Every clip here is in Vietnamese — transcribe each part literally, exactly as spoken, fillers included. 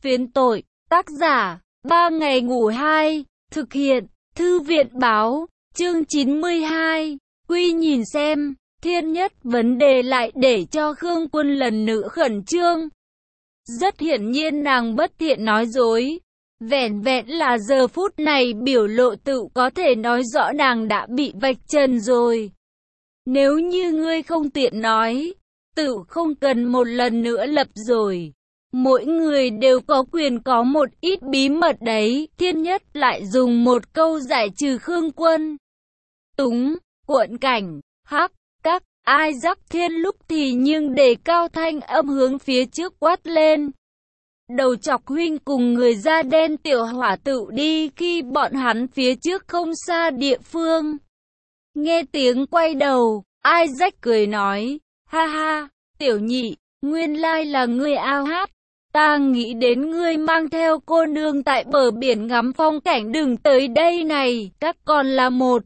Phiến tội, tác giả, ba ngày ngủ hai, thực hiện, thư viện báo, chương chín mươi hai, Quy nhìn xem, Thiên Nhất vấn đề lại để cho Khương Quân lần nữa khẩn trương. Rất hiển nhiên nàng bất thiện nói dối, vẻn vẹn là giờ phút này biểu lộ tự có thể nói rõ nàng đã bị vạch trần rồi. Nếu như ngươi không tiện nói, tự không cần một lần nữa lập rồi. Mỗi người đều có quyền có một ít bí mật đấy. Thiên Nhất lại dùng một câu giải trừ Khương Quân. Túng, cuộn cảnh, hắc, các, ai rắc thiên lúc thì nhưng đề cao thanh âm hướng phía trước quát lên. Đầu chọc huynh cùng người da đen tiểu hỏa tự đi khi bọn hắn phía trước không xa địa phương. Nghe tiếng quay đầu, ai rách cười nói, ha ha, tiểu nhị, nguyên lai là ngươi ao hát. Ta nghĩ đến ngươi mang theo cô nương tại bờ biển ngắm phong cảnh đừng tới đây này, các con là một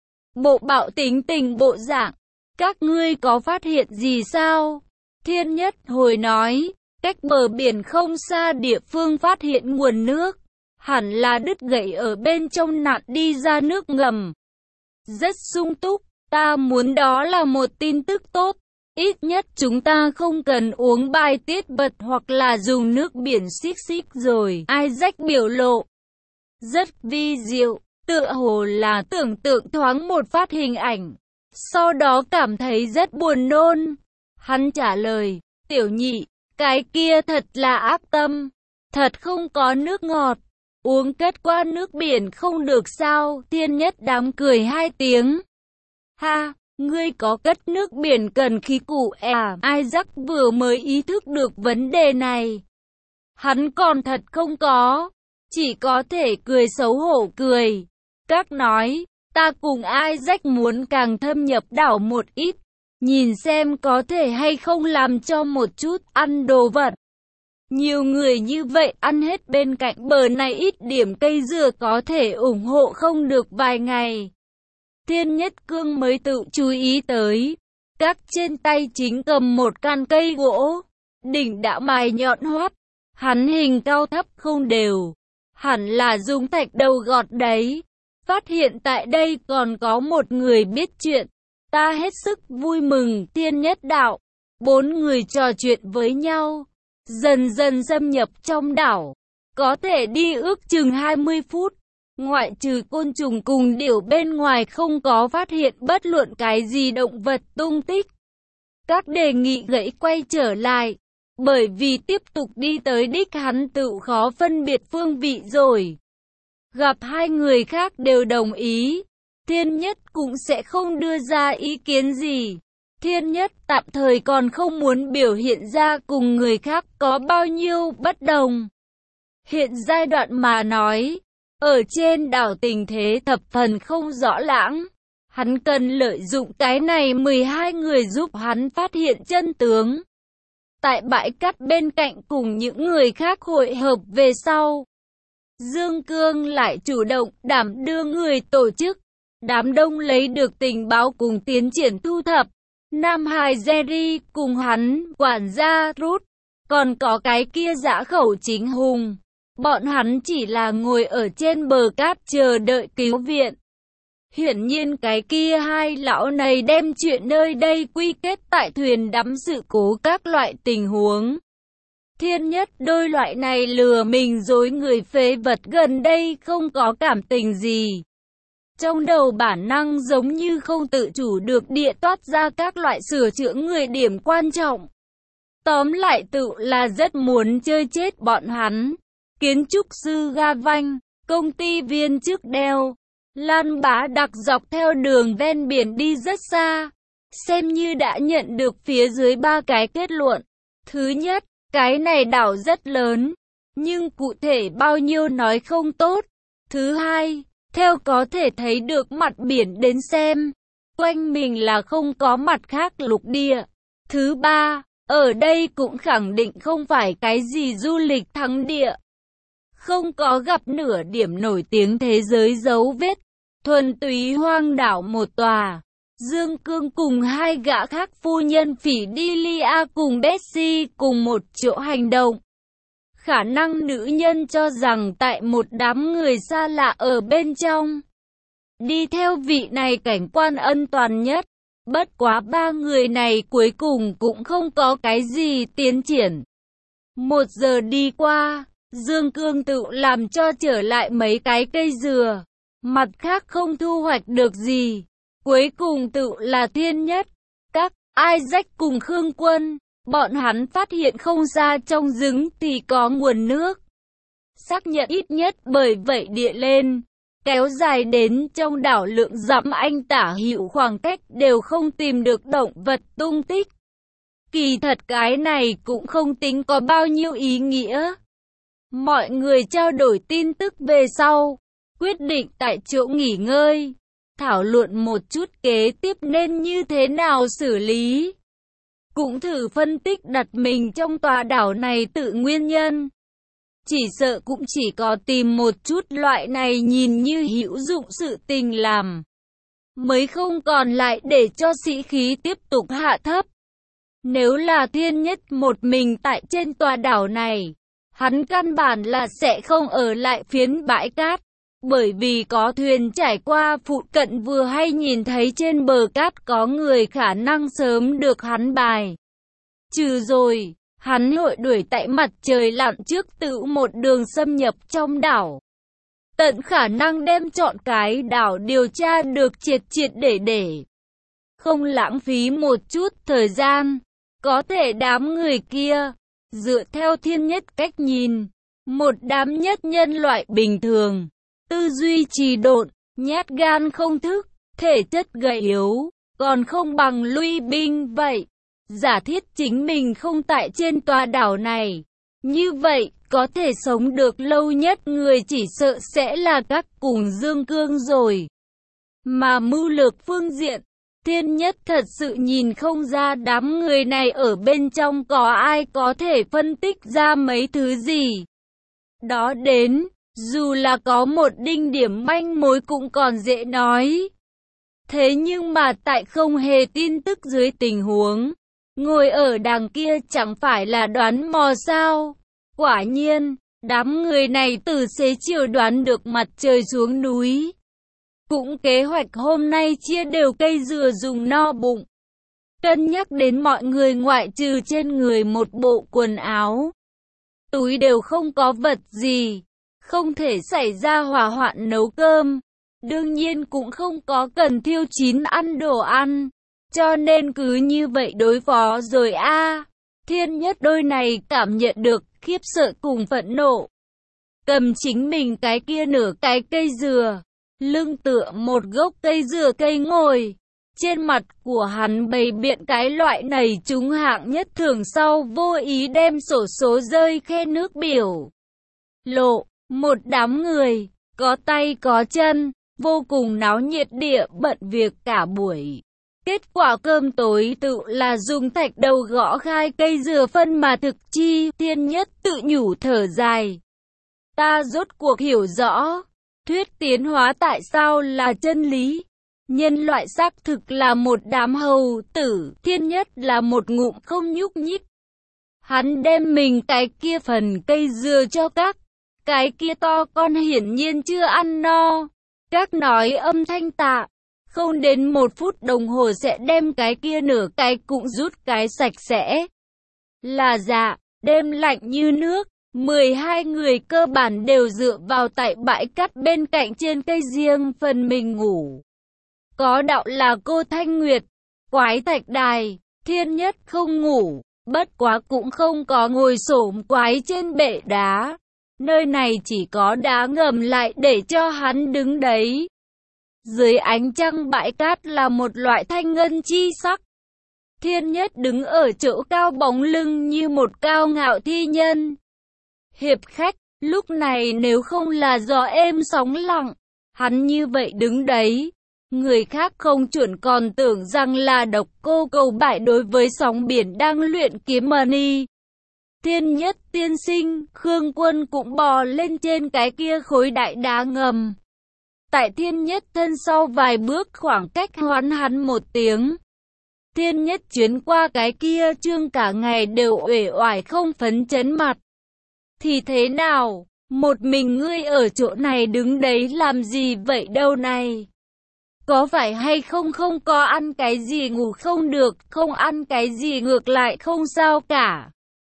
bộ bạo tính tình bộ dạng. Các ngươi có phát hiện gì sao? Thiên Nhất hồi nói, cách bờ biển không xa địa phương phát hiện nguồn nước, hẳn là đứt gãy ở bên trong nặn đi ra nước ngầm. Rất sung túc, ta muốn đó là một tin tức tốt. Ít nhất chúng ta không cần uống bài tiết bật hoặc là dùng nước biển xích xích rồi. Ai rách biểu lộ rất vi diệu, tựa hồ là tưởng tượng thoáng một phát hình ảnh. Sau đó cảm thấy rất buồn nôn. Hắn trả lời, tiểu nhị, cái kia thật là ác tâm. Thật không có nước ngọt. Uống kết qua nước biển không được sao? Thiên Nhất đám cười hai tiếng. Ha! Ngươi có cất nước biển cần khí cụ à? Isaac vừa mới ý thức được vấn đề này. Hắn còn thật không có. Chỉ có thể cười xấu hổ cười. Các nói, ta cùng Isaac muốn càng thâm nhập đảo một ít. Nhìn xem có thể hay không làm cho một chút ăn đồ vật. Nhiều người như vậy ăn hết bên cạnh bờ này ít điểm cây dừa có thể ủng hộ không được vài ngày. Thiên Nhất Cương mới tự chú ý tới, các trên tay chính cầm một căn cây gỗ, đỉnh đã mài nhọn hoắt, hắn hình cao thấp không đều, hẳn là dùng thạch đầu gọt đấy. Phát hiện tại đây còn có một người biết chuyện, ta hết sức vui mừng. Thiên Nhất đạo, bốn người trò chuyện với nhau, dần dần xâm nhập trong đảo, có thể đi ước chừng hai mươi phút. Ngoại trừ côn trùng cùng điểu bên ngoài không có phát hiện bất luận cái gì động vật tung tích. Các đề nghị gãy quay trở lại, bởi vì tiếp tục đi tới đích hắn tự khó phân biệt phương vị rồi. Gặp hai người khác đều đồng ý, Thiên Nhất cũng sẽ không đưa ra ý kiến gì. Thiên Nhất tạm thời còn không muốn biểu hiện ra cùng người khác có bao nhiêu bất đồng. Hiện giai đoạn mà nói, ở trên đảo tình thế thập phần không rõ lãng. Hắn cần lợi dụng cái này mười hai người giúp hắn phát hiện chân tướng. Tại bãi cát bên cạnh cùng những người khác hội hợp về sau, Dương Cương lại chủ động đảm đưa người tổ chức. Đám đông lấy được tình báo cùng tiến triển thu thập. Nam Hải Jerry cùng hắn, quản gia Ruth, còn có cái kia dã khẩu chính hùng. Bọn hắn chỉ là ngồi ở trên bờ cát chờ đợi cứu viện. Hiển nhiên cái kia hai lão này đem chuyện nơi đây quy kết tại thuyền đắm sự cố các loại tình huống. Thiên Nhất đôi loại này lừa mình dối người phế vật gần đây không có cảm tình gì. Trong đầu bản năng giống như không tự chủ được địa toát ra các loại sửa chữa người điểm quan trọng. Tóm lại tự là rất muốn chơi chết bọn hắn. Kiến trúc sư Ga Vanh, công ty viên chức đeo, Lan Bá Đặc dọc theo đường ven biển đi rất xa, xem như đã nhận được phía dưới ba cái kết luận. Thứ nhất, cái này đảo rất lớn, nhưng cụ thể bao nhiêu nói không tốt. Thứ hai, theo có thể thấy được mặt biển đến xem, quanh mình là không có mặt khác lục địa. Thứ ba, ở đây cũng khẳng định không phải cái gì du lịch thắng địa. Không có gặp nửa điểm nổi tiếng thế giới dấu vết, thuần túy hoang đảo một tòa. Dương Cương cùng hai gã khác phu nhân Phỉ Đi Lia cùng Betsy cùng một chỗ hành động. khả năng nữ nhân cho rằng tại một đám người xa lạ ở bên trong, đi theo vị này cảnh quan ân toàn nhất. Bất quá ba người này cuối cùng cũng không có cái gì tiến triển. Một giờ đi qua, Dương Cương tự làm cho trở lại mấy cái cây dừa. Mặt khác không thu hoạch được gì. Cuối cùng tự là Thiên Nhất, các Isaac cùng Khương Quân. Bọn hắn phát hiện không xa trong rừng thì có nguồn nước. Xác nhận ít nhất bởi vậy địa lên, kéo dài đến trong đảo lượng dặm anh tả hữu khoảng cách đều không tìm được động vật tung tích. Kỳ thật cái này cũng không tính có bao nhiêu ý nghĩa. Mọi người trao đổi tin tức về sau, quyết định tại chỗ nghỉ ngơi, thảo luận một chút kế tiếp nên như thế nào xử lý. Cũng thử phân tích đặt mình trong tòa đảo này tự nguyên nhân. Chỉ sợ cũng chỉ có tìm một chút loại này nhìn như hữu dụng sự tình làm, mới không còn lại để cho sĩ khí tiếp tục hạ thấp. Nếu là Thiên Nhất một mình tại trên tòa đảo này, hắn căn bản là sẽ không ở lại phiến bãi cát. Bởi vì có thuyền trải qua phụ cận vừa hay nhìn thấy trên bờ cát có người khả năng sớm được hắn bài trừ rồi, hắn hội đuổi tại mặt trời lặn trước tự một đường xâm nhập trong đảo. Tận khả năng đem chọn cái đảo điều tra được triệt triệt để để. Không lãng phí một chút thời gian, có thể đám người kia, dựa theo Thiên Nhất cách nhìn, một đám nhất nhân loại bình thường. Tư duy trì độn, nhát gan không thức, thể chất gầy yếu, còn không bằng lui binh vậy. Giả thiết chính mình không tại trên tòa đảo này. Như vậy, có thể sống được lâu nhất người chỉ sợ sẽ là các cùng Dương Cương rồi. Mà mưu lược phương diện, Thiên Nhất thật sự nhìn không ra đám người này ở bên trong có ai có thể phân tích ra mấy thứ gì. Đó đến, dù là có một đinh điểm manh mối cũng còn dễ nói. Thế nhưng mà tại không hề tin tức dưới tình huống, ngồi ở đằng kia chẳng phải là đoán mò sao. Quả nhiên, đám người này từ xế chiều đoán được mặt trời xuống núi. Cũng kế hoạch hôm nay chia đều cây dừa dùng no bụng. Cân nhắc đến mọi người ngoại trừ trên người một bộ quần áo, túi đều không có vật gì. Không thể xảy ra hỏa hoạn nấu cơm. Đương nhiên cũng không có cần thiêu chín ăn đồ ăn. Cho nên cứ như vậy đối phó rồi a. À. Thiên Nhất đôi này cảm nhận được khiếp sợ cùng phẫn nộ. Cầm chính mình cái kia nửa cái cây dừa, lưng tựa một gốc cây dừa cây ngồi. Trên mặt của hắn bày biện cái loại này trúng hạng nhất thường sau vô ý đem sổ số rơi khe nước biểu lộ. Một đám người, có tay có chân, vô cùng náo nhiệt địa bận việc cả buổi. Kết quả cơm tối tự là dùng thạch đầu gõ khai cây dừa phân mà thực chi. Thiên Nhất tự nhủ thở dài. Ta rốt cuộc hiểu rõ, thuyết tiến hóa tại sao là chân lý. Nhân loại xác thực là một đám hầu tử, Thiên Nhất là một ngụm không nhúc nhích. Hắn đem mình cái kia phần cây dừa cho các. Cái kia to con hiển nhiên chưa ăn no. Các nói âm thanh tạ. Không đến một phút đồng hồ sẽ đem cái kia nửa cái cũng rút cái sạch sẽ. Là dạ, đêm lạnh như nước. mười hai người cơ bản đều dựa vào tại bãi cát bên cạnh trên cây riêng phần mình ngủ. Có đạo là cô Thanh Nguyệt, Quái Thạch Đài, Thiên Nhất không ngủ. Bất quá cũng không có ngồi xổm quái trên bệ đá. Nơi này chỉ có đá ngầm lại để cho hắn đứng đấy. Dưới ánh trăng bãi cát là một loại thanh ngân chi sắc. Thiên Nhất đứng ở chỗ cao bóng lưng như một cao ngạo thi nhân. Hiệp khách, lúc này nếu không là gió êm sóng lặng, hắn như vậy đứng đấy. Người khác không chuẩn còn tưởng rằng là độc cô cầu bại đối với sóng biển đang luyện kiếm money. Thiên Nhất tiên sinh, Khương Quân cũng bò lên trên cái kia khối đại đá ngầm. Tại Thiên Nhất thân sau vài bước khoảng cách hoán hắn một tiếng. Thiên Nhất chuyến qua cái kia trương cả ngày đều uể oải không phấn chấn mặt. thì thế nào? Một mình ngươi ở chỗ này đứng đấy làm gì vậy đâu này? Có phải hay không không có ăn cái gì ngủ không được, không ăn cái gì ngược lại không sao cả.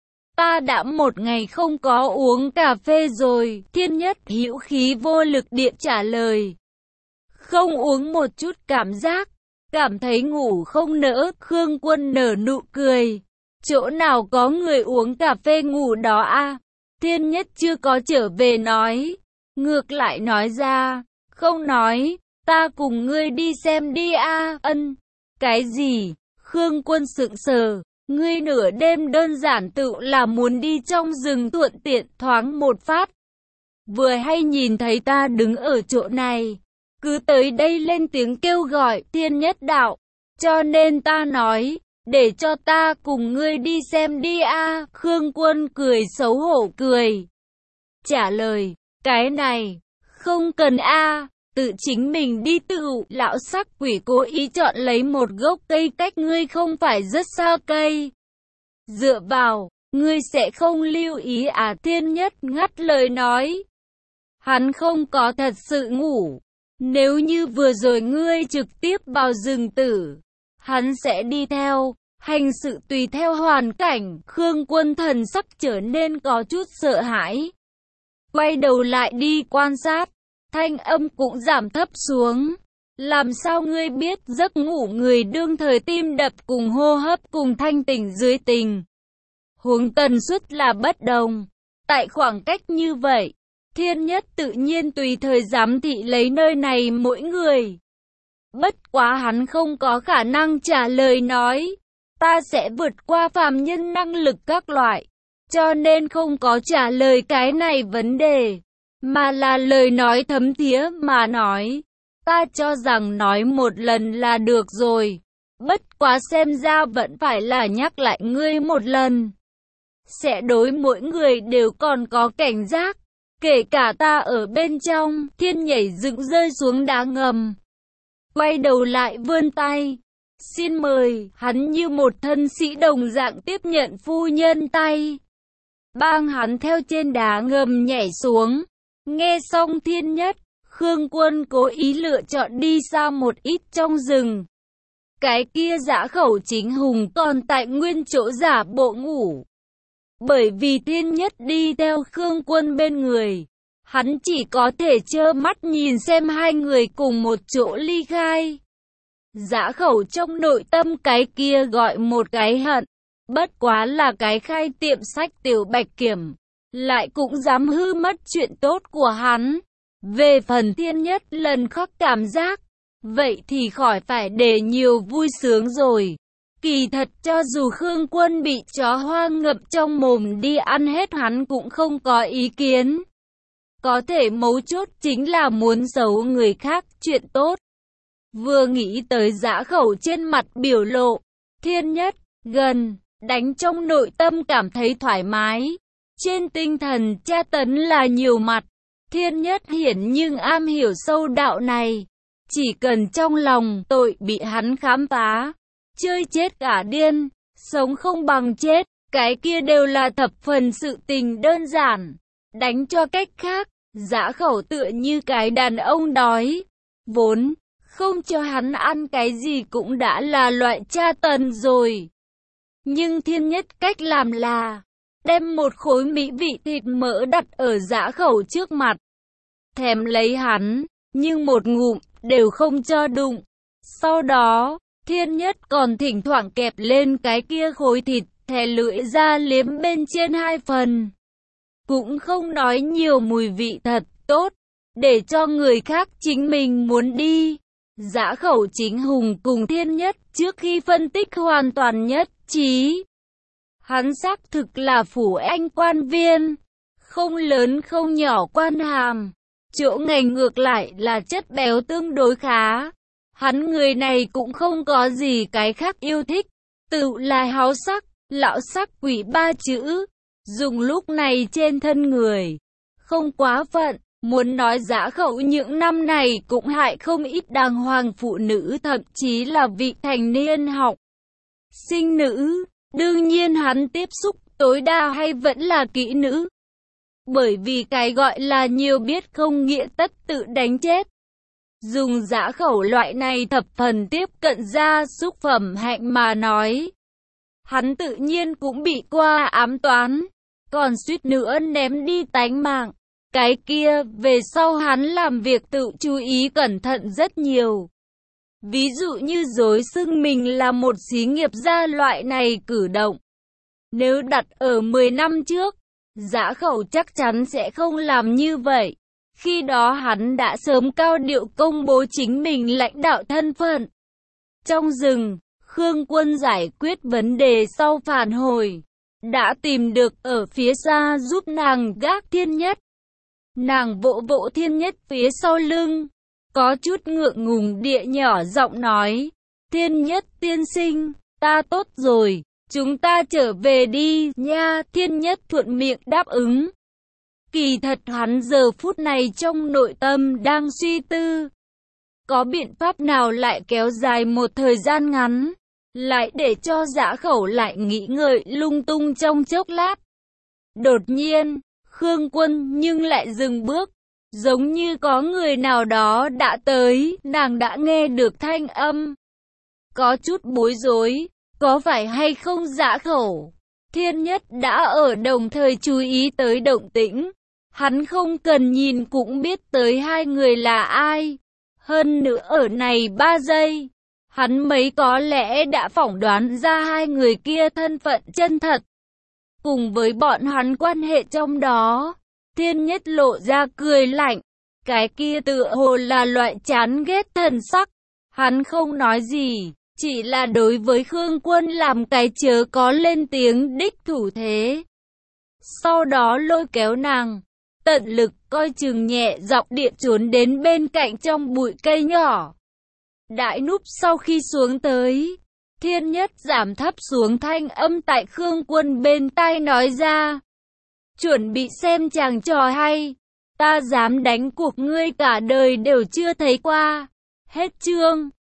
Ta đã một ngày không có uống cà phê rồi, Thiên Nhất hữu khí vô lực điện trả lời. Không uống một chút cảm giác, cảm thấy ngủ không nỡ, Khương Quân nở nụ cười. Chỗ nào có người uống cà phê ngủ đó à? Thiên Nhất chưa có trở về nói, ngược lại nói ra, không nói, ta cùng ngươi đi xem đi a. Ân, cái gì? Khương Quân sững sờ, ngươi nửa đêm đơn giản tự là muốn đi trong rừng thuận tiện thoáng một phát. Vừa hay nhìn thấy ta đứng ở chỗ này, cứ tới đây lên tiếng kêu gọi Thiên Nhất đạo, cho nên ta nói, để cho ta cùng ngươi đi xem đi a. Khương Quân cười xấu hổ cười, trả lời, cái này, không cần a, tự chính mình đi tự. Lão sắc quỷ cố ý chọn lấy một gốc cây cách ngươi không phải rất xa cây. Dựa vào, ngươi sẽ không lưu ý à? Thiên Nhất ngắt lời nói. Hắn không có thật sự ngủ. Nếu như vừa rồi ngươi trực tiếp vào rừng tử, hắn sẽ đi theo, hành sự tùy theo hoàn cảnh. Khương Quân thần sắc trở nên có chút sợ hãi. Quay đầu lại đi quan sát, thanh âm cũng giảm thấp xuống. Làm sao ngươi biết giấc ngủ người đương thời tim đập cùng hô hấp cùng thanh tỉnh dưới tình huống tần suất là bất đồng. Tại khoảng cách như vậy, Thiên Nhất tự nhiên tùy thời giám thị lấy nơi này mỗi người. Bất quá hắn không có khả năng trả lời nói, ta sẽ vượt qua phàm nhân năng lực các loại, cho nên không có trả lời cái này vấn đề, mà là lời nói thấm thía mà nói. Ta cho rằng nói một lần là được rồi, bất quá xem ra vẫn phải là nhắc lại ngươi một lần. Sẽ đối mỗi người đều còn có cảnh giác, kể cả ta ở bên trong. Thiên nhảy dựng rơi xuống đá ngầm, quay đầu lại vươn tay, xin mời. Hắn như một thân sĩ đồng dạng tiếp nhận phu nhân tay, bang hắn theo trên đá ngầm nhảy xuống. Nghe xong Thiên Nhất, Khương Quân cố ý lựa chọn đi xa một ít trong rừng. Cái kia Dã Khẩu chính hùng còn tại nguyên chỗ giả bộ ngủ. Bởi vì Thiên Nhất đi theo Khương Quân bên người, hắn chỉ có thể trơ mắt nhìn xem hai người cùng một chỗ ly khai. Dã Khẩu trong nội tâm cái kia gọi một cái hận, bất quá là cái khai tiệm sách tiểu bạch kiểm, lại cũng dám hư mất chuyện tốt của hắn. Về phần Thiên Nhất lần khắc cảm giác, vậy thì khỏi phải để nhiều vui sướng rồi. Kỳ thật cho dù Khương Quân bị chó hoang ngập trong mồm đi ăn hết hắn cũng không có ý kiến. Có thể mấu chốt chính là muốn giấu người khác chuyện tốt. Vừa nghĩ tới Dã Khẩu trên mặt biểu lộ, Thiên Nhất, gần, đánh trong nội tâm cảm thấy thoải mái. Trên tinh thần tra tấn là nhiều mặt, Thiên Nhất hiển nhưng am hiểu sâu đạo này. Chỉ cần trong lòng tội bị hắn khám phá, chơi chết cả điên, sống không bằng chết, cái kia đều là thập phần sự tình đơn giản. Đánh cho cách khác, Dã Khẩu tựa như cái đàn ông đói, vốn không cho hắn ăn cái gì cũng đã là loại tra tấn rồi. Nhưng Thiên Nhất cách làm là đem một khối mỹ vị thịt mỡ đặt ở Dã Khẩu trước mặt, thèm lấy hắn, nhưng một ngụm đều không cho đụng. Sau đó, Thiên Nhất còn thỉnh thoảng kẹp lên cái kia khối thịt, thè lưỡi ra liếm bên trên hai phần. Cũng không nói nhiều, mùi vị thật tốt, để cho người khác chính mình muốn đi. Dã Khẩu chính hùng cùng Thiên Nhất trước khi phân tích hoàn toàn nhất trí. Hắn xác thực là phủ anh quan viên, không lớn không nhỏ quan hàm, chỗ ngành ngược lại là chất béo tương đối khá. Hắn người này cũng không có gì cái khác yêu thích, tự là háo sắc, lão sắc quỷ ba chữ, dùng lúc này trên thân người, không quá phận. Muốn nói Dã Khẩu những năm này cũng hại không ít đàng hoàng phụ nữ, thậm chí là vị thành niên học sinh nữ. Đương nhiên hắn tiếp xúc tối đa hay vẫn là kỹ nữ. Bởi vì cái gọi là nhiều biết không nghĩa tất tự đánh chết. Dùng dã khẩu loại này thập phần tiếp cận gia súc phẩm hạnh mà nói. Hắn tự nhiên cũng bị qua ám toán, còn suýt nữa ném đi tánh mạng. Cái kia, về sau hắn làm việc tự chú ý cẩn thận rất nhiều. Ví dụ như dối xưng mình là một xí nghiệp gia loại này cử động. Nếu đặt ở mười năm trước, dã khẩu chắc chắn sẽ không làm như vậy. Khi đó hắn đã sớm cao điệu công bố chính mình lãnh đạo thân phận. Trong rừng, Khương Quân giải quyết vấn đề sau phản hồi. Đã tìm được ở phía xa giúp nàng gác Thiên Nhất. Nàng vỗ vỗ Thiên Nhất phía sau lưng. Có chút ngượng ngùng địa nhỏ giọng nói. Thiên Nhất tiên sinh, ta tốt rồi, chúng ta trở về đi nha. Thiên Nhất thuận miệng đáp ứng. Kỳ thật hắn giờ phút này trong nội tâm đang suy tư. Có biện pháp nào lại kéo dài một thời gian ngắn, lại để cho dã khẩu lại nghĩ ngợi lung tung trong chốc lát. Đột nhiên, Khương Quân nhưng lại dừng bước, giống như có người nào đó đã tới, nàng đã nghe được thanh âm. Có chút bối rối, có phải hay không dã khẩu? Thiên Nhất đã ở đồng thời chú ý tới động tĩnh. Hắn không cần nhìn cũng biết tới hai người là ai. Hơn nữa ở này ba giây, hắn mấy có lẽ đã phỏng đoán ra hai người kia thân phận chân thật. Cùng với bọn hắn quan hệ trong đó, Thiên Nhất lộ ra cười lạnh. Cái kia tựa hồ là loại chán ghét thần sắc. Hắn không nói gì, chỉ là đối với Khương Quân làm cái chớ có lên tiếng đích thủ thế. Sau đó lôi kéo nàng, tận lực coi chừng nhẹ giọng điện trốn đến bên cạnh trong bụi cây nhỏ. Đại núp sau khi xuống tới, Thiên Nhất giảm thấp xuống thanh âm tại Khương Quân bên tai nói ra. Chuẩn bị xem chàng trò hay, ta dám đánh cuộc ngươi cả đời đều chưa thấy qua. Hết chương.